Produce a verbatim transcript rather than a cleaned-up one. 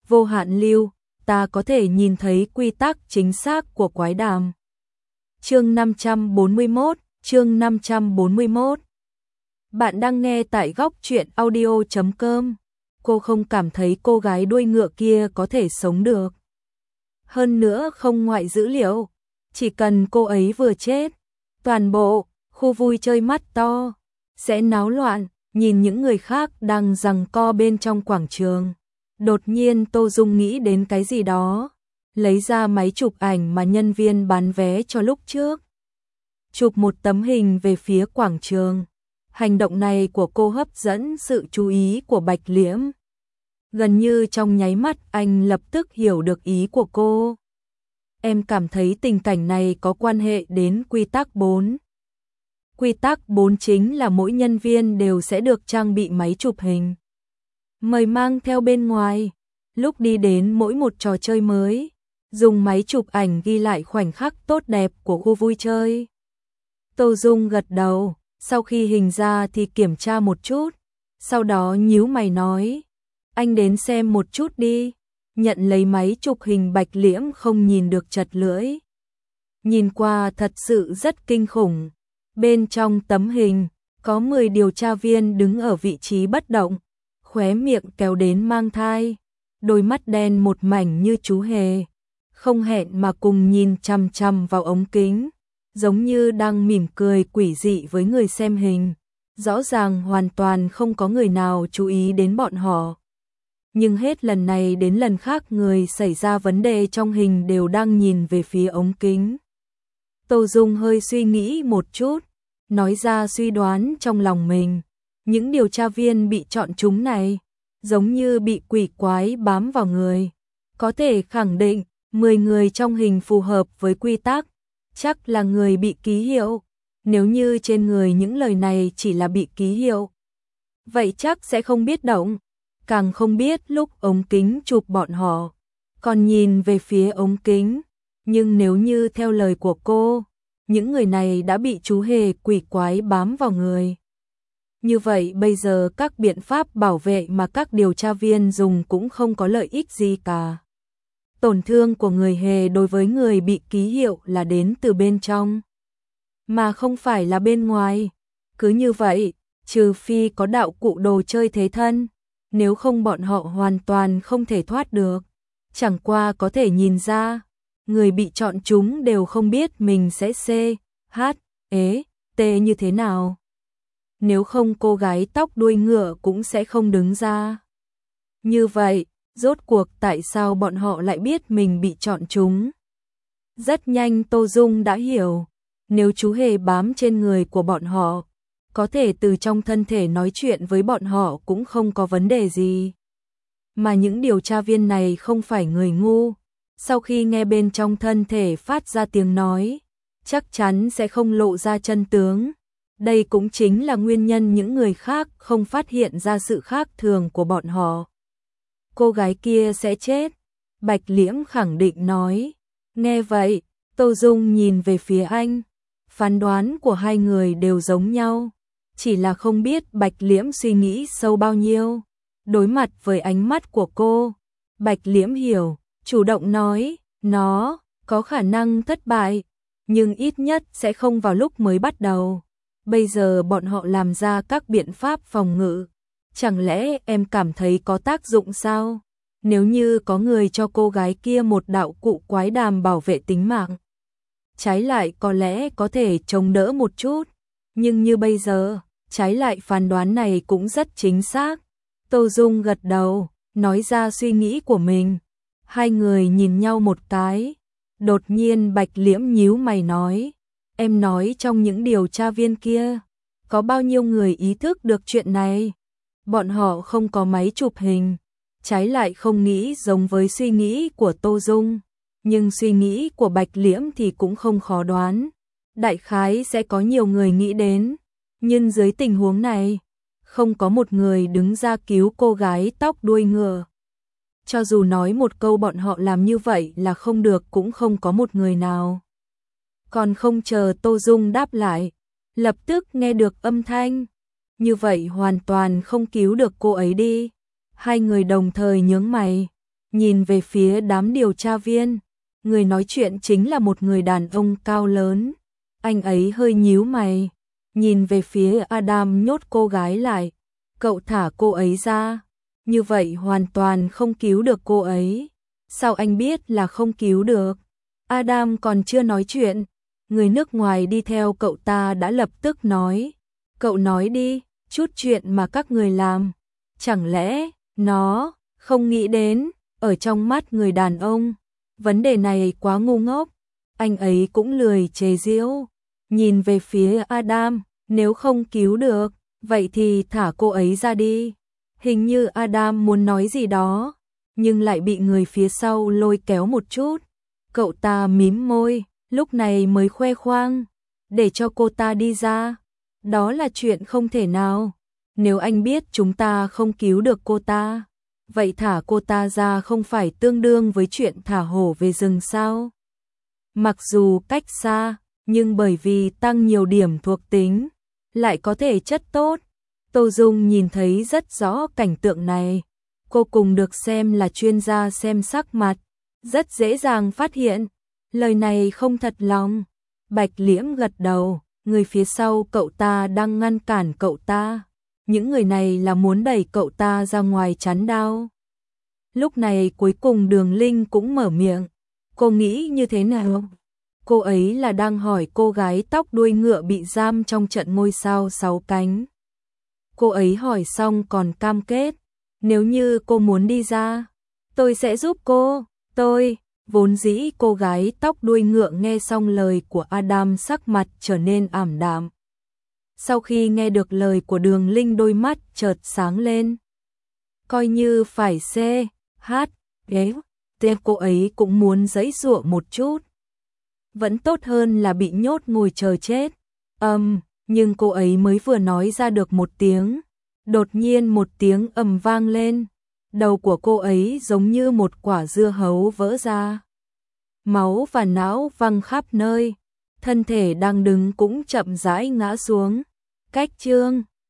vô hạn lưu, ta có thể nhìn thấy quy tắc chính xác của quái đàm. Chương năm trăm bốn mươi mốt, chương năm trăm bốn mươi mốt. Bạn đang nghe tại góc truyện audio chấm com. Cô không cảm thấy cô gái đuôi ngựa kia có thể sống được. Hơn nữa không ngoại dữ liệu, chỉ cần cô ấy vừa chết, toàn bộ khu vui chơi mắt to sẽ náo loạn. Nhìn những người khác đang giằng co bên trong quảng trường, đột nhiên Tô Dung nghĩ đến cái gì đó, lấy ra máy chụp ảnh mà nhân viên bán vé cho lúc trước, chụp một tấm hình về phía quảng trường. Hành động này của cô hấp dẫn sự chú ý của Bạch Liễm. Gần như trong nháy mắt anh lập tức hiểu được ý của cô. Em cảm thấy tình cảnh này có quan hệ đến quy tắc bốn. Quy tắc bốn chính là mỗi nhân viên đều sẽ được trang bị máy chụp hình, mời mang theo bên ngoài. Lúc đi đến mỗi một trò chơi mới, dùng máy chụp ảnh ghi lại khoảnh khắc tốt đẹp của khu vui chơi. Tô Dung gật đầu, sau khi hình ra thì kiểm tra một chút, sau đó nhíu mày nói, anh đến xem một chút đi. Nhận lấy máy chụp hình, Bạch Liễm không nhìn được chật lưỡi. Nhìn qua thật sự rất kinh khủng. Bên trong tấm hình, có mười điều tra viên đứng ở vị trí bất động, khóe miệng kéo đến mang thai, đôi mắt đen một mảnh như chú hề, không hẹn mà cùng nhìn chằm chằm vào ống kính, giống như đang mỉm cười quỷ dị với người xem hình. Rõ ràng hoàn toàn không có người nào chú ý đến bọn họ. Nhưng hết lần này đến lần khác người xảy ra vấn đề trong hình đều đang nhìn về phía ống kính. Tô Dung hơi suy nghĩ một chút, nói ra suy đoán trong lòng mình. Những điều tra viên bị chọn chúng này, giống như bị quỷ quái bám vào người. Có thể khẳng định, mười người trong hình phù hợp với quy tắc, chắc là người bị ký hiệu. Nếu như trên người những lời này chỉ là bị ký hiệu, vậy chắc sẽ không biết động, càng không biết lúc ống kính chụp bọn họ, còn nhìn về phía ống kính. Nhưng nếu như theo lời của cô, những người này đã bị chú hề quỷ quái bám vào người. Như vậy bây giờ các biện pháp bảo vệ mà các điều tra viên dùng cũng không có lợi ích gì cả. Tổn thương của người hề đối với người bị ký hiệu là đến từ bên trong, mà không phải là bên ngoài. Cứ như vậy, trừ phi có đạo cụ đồ chơi thế thân, nếu không bọn họ hoàn toàn không thể thoát được. Chẳng qua có thể nhìn ra, người bị chọn chúng đều không biết mình sẽ C, H, E, T như thế nào. Nếu không cô gái tóc đuôi ngựa cũng sẽ không đứng ra. Như vậy, rốt cuộc tại sao bọn họ lại biết mình bị chọn chúng? Rất nhanh Tô Dung đã hiểu, nếu chú hề bám trên người của bọn họ, có thể từ trong thân thể nói chuyện với bọn họ cũng không có vấn đề gì. Mà những điều tra viên này không phải người ngu, sau khi nghe bên trong thân thể phát ra tiếng nói, chắc chắn sẽ không lộ ra chân tướng. Đây cũng chính là nguyên nhân những người khác không phát hiện ra sự khác thường của bọn họ. Cô gái kia sẽ chết, Bạch Liễm khẳng định nói. Nghe vậy, Tô Dung nhìn về phía anh, phán đoán của hai người đều giống nhau, chỉ là không biết Bạch Liễm suy nghĩ sâu bao nhiêu. Đối mặt với ánh mắt của cô, Bạch Liễm hiểu, chủ động nói, nó có khả năng thất bại, nhưng ít nhất sẽ không vào lúc mới bắt đầu. Bây giờ bọn họ làm ra các biện pháp phòng ngự, chẳng lẽ em cảm thấy có tác dụng sao? Nếu như có người cho cô gái kia một đạo cụ quái đàm bảo vệ tính mạng, trái lại có lẽ có thể chống đỡ một chút, nhưng như bây giờ, trái lại phán đoán này cũng rất chính xác. Tô Dung gật đầu, nói ra suy nghĩ của mình. Hai người nhìn nhau một cái, đột nhiên Bạch Liễm nhíu mày nói, em nói trong những điều tra viên kia, có bao nhiêu người ý thức được chuyện này? Bọn họ không có máy chụp hình, trái lại không nghĩ giống với suy nghĩ của Tô Dung, nhưng suy nghĩ của Bạch Liễm thì cũng không khó đoán. Đại khái sẽ có nhiều người nghĩ đến, nhưng dưới tình huống này, không có một người đứng ra cứu cô gái tóc đuôi ngựa. Cho dù nói một câu bọn họ làm như vậy là không được cũng không có một người nào. Còn không chờ Tô Dung đáp lại, lập tức nghe được âm thanh. Như vậy hoàn toàn không cứu được cô ấy đi. Hai người đồng thời nhướng mày, nhìn về phía đám điều tra viên. Người nói chuyện chính là một người đàn ông cao lớn. Anh ấy hơi nhíu mày, nhìn về phía Adam nhốt cô gái lại. Cậu thả cô ấy ra, như vậy hoàn toàn không cứu được cô ấy. Sao anh biết là không cứu được? Adam còn chưa nói chuyện, người nước ngoài đi theo cậu ta đã lập tức nói. Cậu nói đi, chút chuyện mà các người làm. Chẳng lẽ, nó, không nghĩ đến, ở trong mắt người đàn ông, vấn đề này quá ngu ngốc. Anh ấy cũng lười chế giễu, nhìn về phía Adam, nếu không cứu được, vậy thì thả cô ấy ra đi. Hình như Adam muốn nói gì đó, nhưng lại bị người phía sau lôi kéo một chút. Cậu ta mím môi, lúc này mới khoe khoang, để cho cô ta đi ra. Đó là chuyện không thể nào. Nếu anh biết chúng ta không cứu được cô ta, vậy thả cô ta ra không phải tương đương với chuyện thả hổ về rừng sao? Mặc dù cách xa, nhưng bởi vì tăng nhiều điểm thuộc tính, lại có thể chất tốt. Tô Dung nhìn thấy rất rõ cảnh tượng này. Cô cùng được xem là chuyên gia xem sắc mặt, rất dễ dàng phát hiện. Lời này không thật lòng. Bạch Liễm gật đầu, người phía sau cậu ta đang ngăn cản cậu ta. Những người này là muốn đẩy cậu ta ra ngoài chắn đao. Lúc này cuối cùng Đường Linh cũng mở miệng. Cô nghĩ như thế nào? Cô ấy là đang hỏi cô gái tóc đuôi ngựa bị giam trong trận ngôi sao sáu cánh. Cô ấy hỏi xong còn cam kết, nếu như cô muốn đi ra, tôi sẽ giúp cô. Tôi, vốn dĩ cô gái tóc đuôi ngựa nghe xong lời của Adam sắc mặt trở nên ảm đạm. Sau khi nghe được lời của Đường Linh đôi mắt chợt sáng lên. Coi như phải xê, hát, ghé, tên cô ấy cũng muốn giãy giụa một chút. Vẫn tốt hơn là bị nhốt ngồi chờ chết. Âm, um, nhưng cô ấy mới vừa nói ra được một tiếng. Đột nhiên một tiếng ầm vang lên. Đầu của cô ấy giống như một quả dưa hấu vỡ ra. Máu và não văng khắp nơi. Thân thể đang đứng cũng chậm rãi ngã xuống. Cách chương